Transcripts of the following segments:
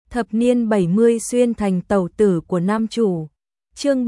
Thập niên 70 xuyên thành tẩu tử của nam chủ. Chương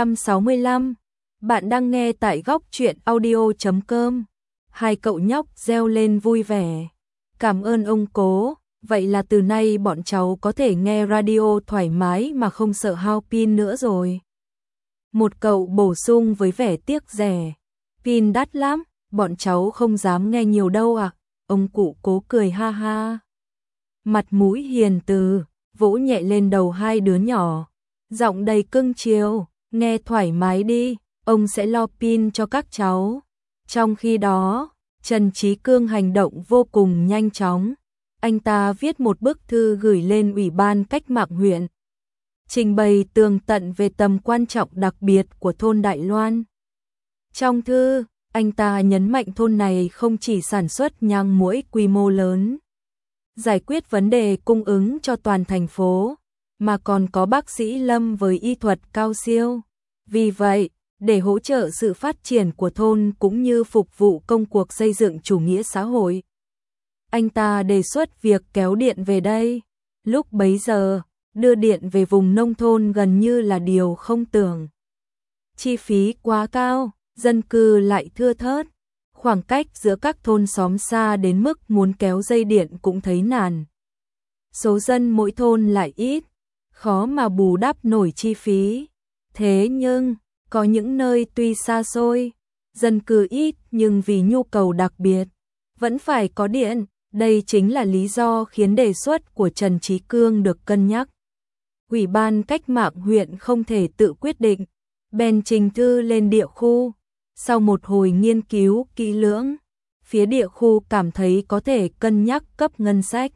765. Bạn đang nghe tại góc truyện audio.com. Hai cậu nhóc reo lên vui vẻ. Cảm ơn ông cố, vậy là từ nay bọn cháu có thể nghe radio thoải mái mà không sợ hao pin nữa rồi. Một cậu bổ sung với vẻ tiếc rẻ. Pin đắt lắm, bọn cháu không dám nghe nhiều đâu ạ. Ông cụ cố cười ha ha. Mặt mũi hiền từ, vỗ nhẹ lên đầu hai đứa nhỏ. Giọng đầy cưng chiều, nghe thoải mái đi, ông sẽ lo pin cho các cháu. Trong khi đó, Trần Trí Cương hành động vô cùng nhanh chóng. Anh ta viết một bức thư gửi lên Ủy ban Cách mạng huyện, trình bày tường tận về tầm quan trọng đặc biệt của thôn Đại Loan. Trong thư, anh ta nhấn mạnh thôn này không chỉ sản xuất nhang muỗi quy mô lớn, giải quyết vấn đề cung ứng cho toàn thành phố, mà còn có bác sĩ Lâm với y thuật cao siêu. Vì vậy, để hỗ trợ sự phát triển của thôn cũng như phục vụ công cuộc xây dựng chủ nghĩa xã hội, anh ta đề xuất việc kéo điện về đây. Lúc bấy giờ, đưa điện về vùng nông thôn gần như là điều không tưởng. Chi phí quá cao, dân cư lại thưa thớt, khoảng cách giữa các thôn xóm xa đến mức muốn kéo dây điện cũng thấy nản. Số dân mỗi thôn lại ít, khó mà bù đắp nổi chi phí. Thế nhưng, có những nơi tuy xa xôi, dân cư ít nhưng vì nhu cầu đặc biệt, vẫn phải có điện. Đây chính là lý do khiến đề xuất của Trần Trí Cương được cân nhắc. Ủy ban Cách mạng huyện không thể tự quyết định, bèn trình thư lên địa khu. Sau một hồi nghiên cứu kỹ lưỡng, phía địa khu cảm thấy có thể cân nhắc cấp ngân sách.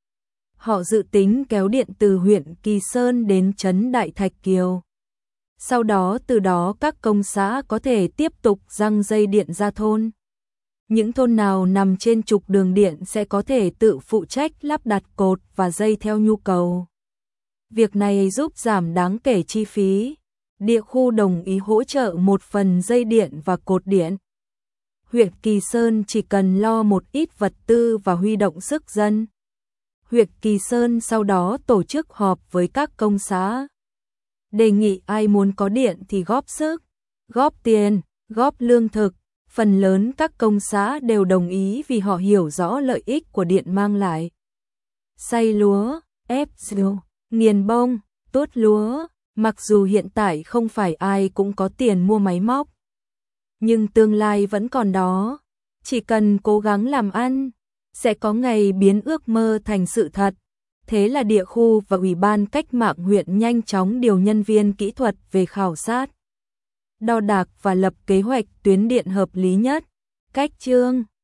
Họ dự tính kéo điện từ huyện Kỳ Sơn đến trấn Đại Thạch Kiều. Sau đó từ đó các công xã có thể tiếp tục giăng dây điện ra thôn. Những thôn nào nằm trên trục đường điện sẽ có thể tự phụ trách lắp đặt cột và dây theo nhu cầu. Việc này giúp giảm đáng kể chi phí. Địa khu đồng ý hỗ trợ một phần dây điện và cột điện. Huyện Kỳ Sơn chỉ cần lo một ít vật tư và huy động sức dân. Huyện Kỳ Sơn sau đó tổ chức họp với các công xã, đề nghị ai muốn có điện thì góp sức, góp tiền, góp lương thực. Phần lớn các công xã đều đồng ý vì họ hiểu rõ lợi ích của điện mang lại. Xay lúa, ép rượu, nghiền bông, tuốt lúa, mặc dù hiện tại không phải ai cũng có tiền mua máy móc, nhưng tương lai vẫn còn đó. Chỉ cần cố gắng làm ăn, sẽ có ngày biến ước mơ thành sự thật. Thế là địa khu và Ủy ban Cách mạng huyện nhanh chóng điều nhân viên kỹ thuật về khảo sát, đo đạc và lập kế hoạch tuyến điện hợp lý nhất. Cách chương